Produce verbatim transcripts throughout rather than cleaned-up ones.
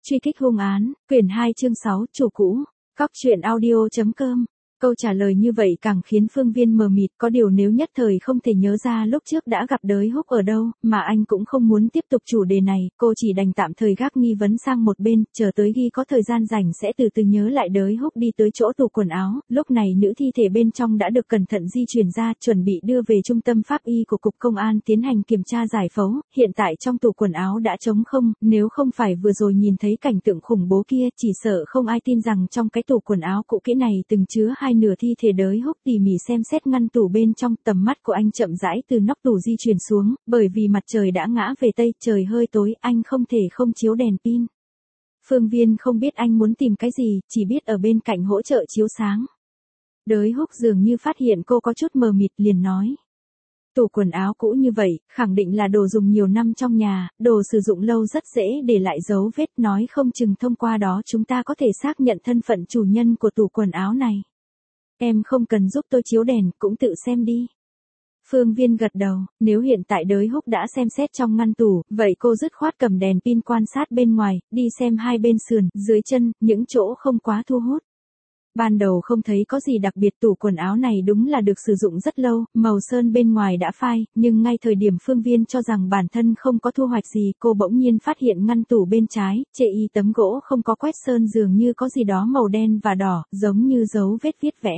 Truy kích hung án, quyển hai chương sáu, chủ cũ. Cóc truyện audio chấm com. Câu trả lời như vậy càng khiến Phương Viên mờ mịt, có điều nếu nhất thời không thể nhớ ra lúc trước đã gặp Đới Húc ở đâu, mà anh cũng không muốn tiếp tục chủ đề này, cô chỉ đành tạm thời gác nghi vấn sang một bên, chờ tới khi có thời gian rảnh sẽ từ từ nhớ lại Đới Húc đi tới chỗ tủ quần áo, lúc này nữ thi thể bên trong đã được cẩn thận di chuyển ra, chuẩn bị đưa về trung tâm pháp y của Cục Công an tiến hành kiểm tra giải phẫu, hiện tại trong tủ quần áo đã trống không, nếu không phải vừa rồi nhìn thấy cảnh tượng khủng bố kia, chỉ sợ không ai tin rằng trong cái tủ quần áo cũ kỹ này từng chứa hai nửa thi thể Đới Húc. Tỉ mỉ xem xét ngăn tủ bên trong, tầm mắt của anh chậm rãi từ nóc tủ di chuyển xuống, bởi vì mặt trời đã ngã về tây, trời hơi tối, anh không thể không chiếu đèn pin. Phương Viên không biết anh muốn tìm cái gì, chỉ biết ở bên cạnh hỗ trợ chiếu sáng. Đới Húc dường như phát hiện cô có chút mờ mịt, liền nói. Tủ quần áo cũ như vậy, khẳng định là đồ dùng nhiều năm trong nhà, đồ sử dụng lâu rất dễ để lại dấu vết, nói không chừng thông qua đó chúng ta có thể xác nhận thân phận chủ nhân của tủ quần áo này. Em không cần giúp tôi chiếu đèn, cũng tự xem đi. Phương Viên gật đầu, nếu hiện tại Đới Húc đã xem xét trong ngăn tủ, vậy cô dứt khoát cầm đèn pin quan sát bên ngoài, đi xem hai bên sườn, dưới chân, những chỗ không quá thu hút. Ban đầu không thấy có gì đặc biệt, tủ quần áo này đúng là được sử dụng rất lâu, màu sơn bên ngoài đã phai, nhưng ngay thời điểm Phương Viên cho rằng bản thân không có thu hoạch gì, cô bỗng nhiên phát hiện ngăn tủ bên trái, chê y tấm gỗ không có quét sơn, dường như có gì đó màu đen và đỏ, giống như dấu vết viết vẽ.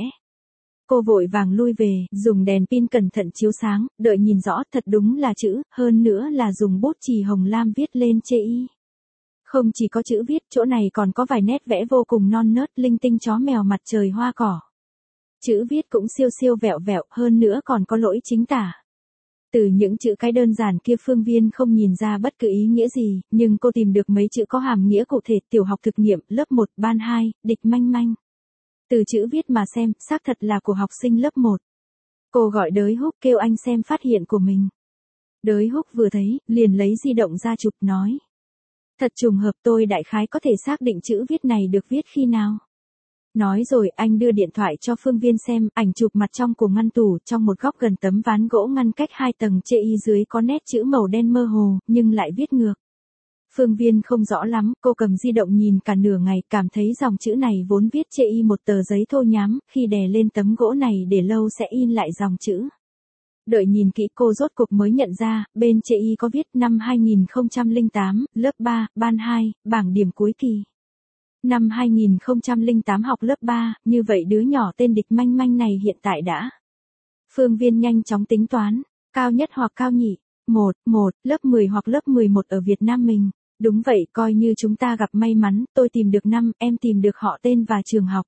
Cô vội vàng lui về, dùng đèn pin cẩn thận chiếu sáng, đợi nhìn rõ, thật đúng là chữ, hơn nữa là dùng bút chì hồng lam viết lên chê y. Không chỉ có chữ viết, chỗ này còn có vài nét vẽ vô cùng non nớt, linh tinh chó mèo mặt trời hoa cỏ. Chữ viết cũng siêu siêu vẹo vẹo, hơn nữa còn có lỗi chính tả. Từ những chữ cái đơn giản kia Phương Viên không nhìn ra bất cứ ý nghĩa gì, nhưng cô tìm được mấy chữ có hàm nghĩa cụ thể, tiểu học thực nghiệm, lớp một, ban hai, địch manh manh. Từ chữ viết mà xem, xác thật là của học sinh lớp một. Cô gọi Đới Húc kêu anh xem phát hiện của mình. Đới Húc vừa thấy, liền lấy di động ra chụp, nói. Thật trùng hợp, tôi đại khái có thể xác định chữ viết này được viết khi nào. Nói rồi anh đưa điện thoại cho Phương Viên xem, ảnh chụp mặt trong của ngăn tủ, trong một góc gần tấm ván gỗ ngăn cách hai tầng chê y dưới có nét chữ màu đen mơ hồ, nhưng lại viết ngược. Phương Viên không rõ lắm, cô cầm di động nhìn cả nửa ngày, cảm thấy dòng chữ này vốn viết chê y một tờ giấy thô nhám, khi đè lên tấm gỗ này để lâu sẽ in lại dòng chữ. Đợi nhìn kỹ cô rốt cuộc mới nhận ra, bên chê y có viết năm hai nghìn không trăm lẻ tám, lớp ba, ban hai, bảng điểm cuối kỳ. Năm hai nghìn không trăm lẻ tám học lớp ba, như vậy đứa nhỏ tên địch manh manh này hiện tại đã. Phương Viên nhanh chóng tính toán, cao nhất hoặc cao nhị, một, một, lớp mười hoặc lớp mười một ở Việt Nam mình. Đúng vậy, coi như chúng ta gặp may mắn, tôi tìm được năm, em tìm được họ tên và trường học.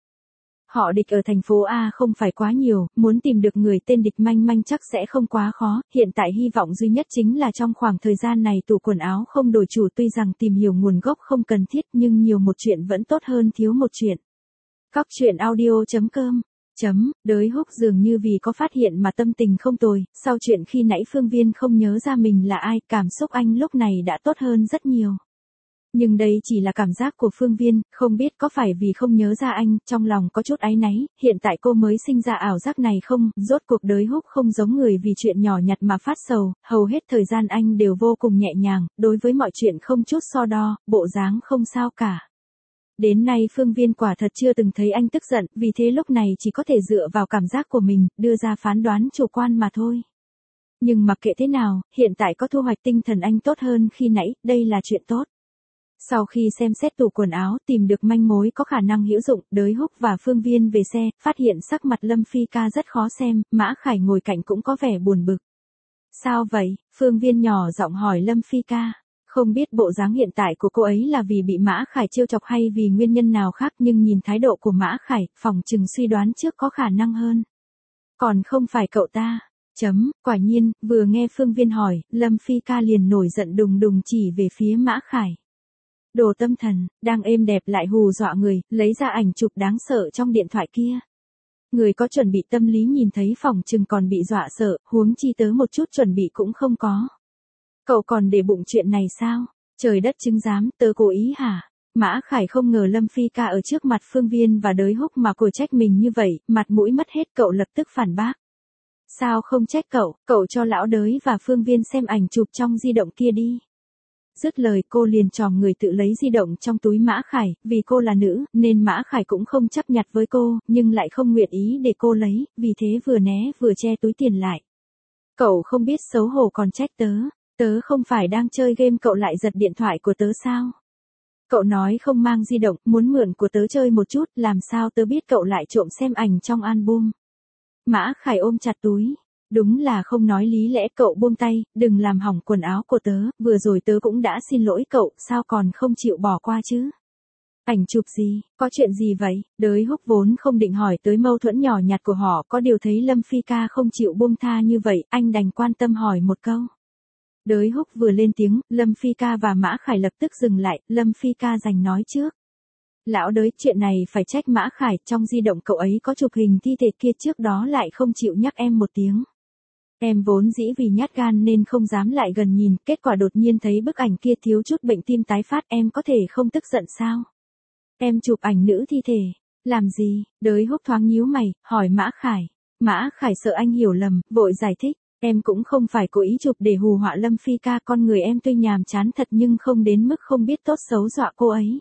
Họ địch ở thành phố A không phải quá nhiều, muốn tìm được người tên địch manh manh chắc sẽ không quá khó, hiện tại hy vọng duy nhất chính là trong khoảng thời gian này tủ quần áo không đổi chủ, tuy rằng tìm hiểu nguồn gốc không cần thiết nhưng nhiều một chuyện vẫn tốt hơn thiếu một chuyện. Cóc truyện audio chấm com. Chấm, Đới Húc dường như vì có phát hiện mà tâm tình không tồi, sau chuyện khi nãy Phương Viên không nhớ ra mình là ai, cảm xúc anh lúc này đã tốt hơn rất nhiều. Nhưng đây chỉ là cảm giác của Phương Viên, không biết có phải vì không nhớ ra anh, trong lòng có chút áy náy, hiện tại cô mới sinh ra ảo giác này không, rốt cuộc Đới Húc không giống người vì chuyện nhỏ nhặt mà phát sầu, hầu hết thời gian anh đều vô cùng nhẹ nhàng, đối với mọi chuyện không chút so đo, bộ dáng không sao cả. Đến nay Phương Viên quả thật chưa từng thấy anh tức giận, vì thế lúc này chỉ có thể dựa vào cảm giác của mình, đưa ra phán đoán chủ quan mà thôi. Nhưng mặc kệ thế nào, hiện tại có thu hoạch tinh thần anh tốt hơn khi nãy, đây là chuyện tốt. Sau khi xem xét tủ quần áo, tìm được manh mối có khả năng hữu dụng, Đới Húc và Phương Viên về xe, phát hiện sắc mặt Lâm Phi Ca rất khó xem, Mã Khải ngồi cạnh cũng có vẻ buồn bực. Sao vậy? Phương Viên nhỏ giọng hỏi Lâm Phi Ca. Không biết bộ dáng hiện tại của cô ấy là vì bị Mã Khải trêu chọc hay vì nguyên nhân nào khác, nhưng nhìn thái độ của Mã Khải, phỏng chừng suy đoán trước có khả năng hơn. Còn không phải cậu ta. Chấm, quả nhiên, vừa nghe Phương Viên hỏi, Lâm Phi Ca liền nổi giận đùng đùng chỉ về phía Mã Khải. Đồ tâm thần, đang êm đẹp lại hù dọa người, lấy ra ảnh chụp đáng sợ trong điện thoại kia. Người có chuẩn bị tâm lý nhìn thấy phỏng chừng còn bị dọa sợ, huống chi tớ một chút chuẩn bị cũng không có. Cậu còn để bụng chuyện này sao? Trời đất chứng giám, tớ cố ý hả? Mã Khải không ngờ Lâm Phi Ca ở trước mặt Phương Viên và Đới Húc mà cô trách mình như vậy, mặt mũi mất hết, cậu lập tức phản bác. Sao không trách cậu, cậu cho lão Đới và Phương Viên xem ảnh chụp trong di động kia đi. Dứt lời cô liền chòm người tự lấy di động trong túi Mã Khải, vì cô là nữ, nên Mã Khải cũng không chấp nhặt với cô, nhưng lại không nguyện ý để cô lấy, vì thế vừa né vừa che túi tiền lại. Cậu không biết xấu hổ còn trách tớ, tớ không phải đang chơi game cậu lại giật điện thoại của tớ sao? Cậu nói không mang di động, muốn mượn của tớ chơi một chút, làm sao tớ biết cậu lại trộm xem ảnh trong album. Mã Khải ôm chặt túi. Đúng là không nói lý lẽ, cậu buông tay, đừng làm hỏng quần áo của tớ, vừa rồi tớ cũng đã xin lỗi cậu, sao còn không chịu bỏ qua chứ? Ảnh chụp gì, có chuyện gì vậy? Đới Húc vốn không định hỏi tới mâu thuẫn nhỏ nhặt của họ, có điều thấy Lâm Phi ca không chịu buông tha như vậy, anh đành quan tâm hỏi một câu. Đới Húc vừa lên tiếng, Lâm Phi ca và Mã Khải lập tức dừng lại, Lâm Phi ca giành nói trước. Lão Đới, chuyện này phải trách Mã Khải, trong di động cậu ấy có chụp hình thi thể kia, trước đó lại không chịu nhắc em một tiếng. Em vốn dĩ vì nhát gan nên không dám lại gần nhìn, kết quả đột nhiên thấy bức ảnh kia thiếu chút bệnh tim tái phát, em có thể không tức giận sao? Em chụp ảnh nữ thi thể, làm gì? Đới Húc thoáng nhíu mày, hỏi Mã Khải. Mã Khải sợ anh hiểu lầm, vội giải thích, em cũng không phải cố ý chụp để hù họa Lâm Phi ca, con người em tuy nhàm chán thật nhưng không đến mức không biết tốt xấu dọa cô ấy.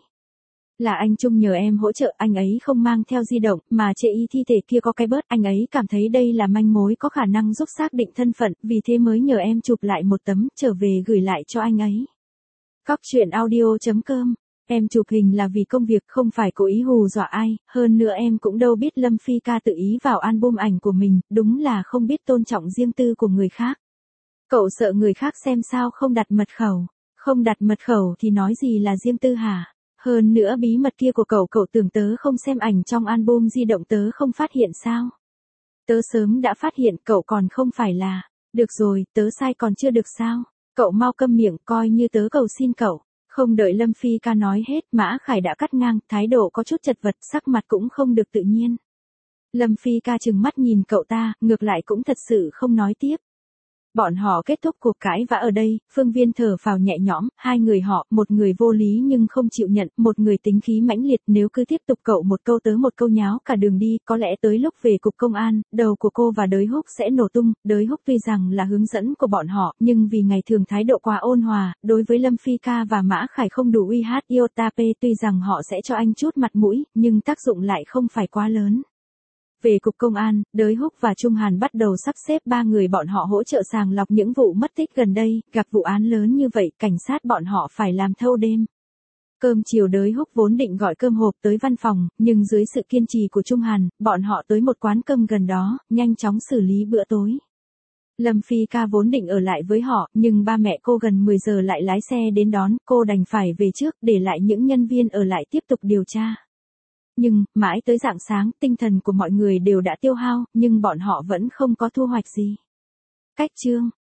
Là anh Trung nhờ em hỗ trợ, anh ấy không mang theo di động, mà chê y thi thể kia có cái bớt, anh ấy cảm thấy đây là manh mối có khả năng giúp xác định thân phận, vì thế mới nhờ em chụp lại một tấm, trở về gửi lại cho anh ấy. Cóc truyện audio chấm com. Em chụp hình là vì công việc, không phải cố ý hù dọa ai, hơn nữa em cũng đâu biết Lâm Phi ca tự ý vào album ảnh của mình, đúng là không biết tôn trọng riêng tư của người khác. Cậu sợ người khác xem sao không đặt mật khẩu, không đặt mật khẩu thì nói gì là riêng tư hả? Hơn nữa bí mật kia của cậu, cậu tưởng tớ không xem ảnh trong album di động tớ không phát hiện sao? Tớ sớm đã phát hiện, cậu còn không phải là, được rồi, tớ sai còn chưa được sao? Cậu mau câm miệng, coi như tớ cầu xin cậu. Không đợi Lâm Phi ca nói hết, Mã Khải đã cắt ngang, thái độ có chút chật vật, sắc mặt cũng không được tự nhiên. Lâm Phi ca trừng mắt nhìn cậu ta, ngược lại cũng thật sự không nói tiếp. Bọn họ kết thúc cuộc cãi vã ở đây, Phương Viên thở phào nhẹ nhõm, hai người họ, một người vô lý nhưng không chịu nhận, một người tính khí mãnh liệt, nếu cứ tiếp tục cậu một câu tớ một câu nháo cả đường đi, có lẽ tới lúc về cục công an, đầu của cô và Đới Húc sẽ nổ tung. Đới Húc tuy rằng là hướng dẫn của bọn họ, nhưng vì ngày thường thái độ quá ôn hòa, đối với Lâm Phi ca và Mã Khải không đủ uy hát iota p, tuy rằng họ sẽ cho anh chút mặt mũi, nhưng tác dụng lại không phải quá lớn. Về cục công an, Đới Húc và Trung Hàn bắt đầu sắp xếp ba người bọn họ hỗ trợ sàng lọc những vụ mất tích gần đây, gặp vụ án lớn như vậy, cảnh sát bọn họ phải làm thâu đêm. Cơm chiều Đới Húc vốn định gọi cơm hộp tới văn phòng, nhưng dưới sự kiên trì của Trung Hàn, bọn họ tới một quán cơm gần đó, nhanh chóng xử lý bữa tối. Lâm Phi ca vốn định ở lại với họ, nhưng ba mẹ cô gần mười giờ lại lái xe đến đón, cô đành phải về trước, để lại những nhân viên ở lại tiếp tục điều tra. Nhưng, mãi tới rạng sáng, tinh thần của mọi người đều đã tiêu hao, nhưng bọn họ vẫn không có thu hoạch gì. Cách chương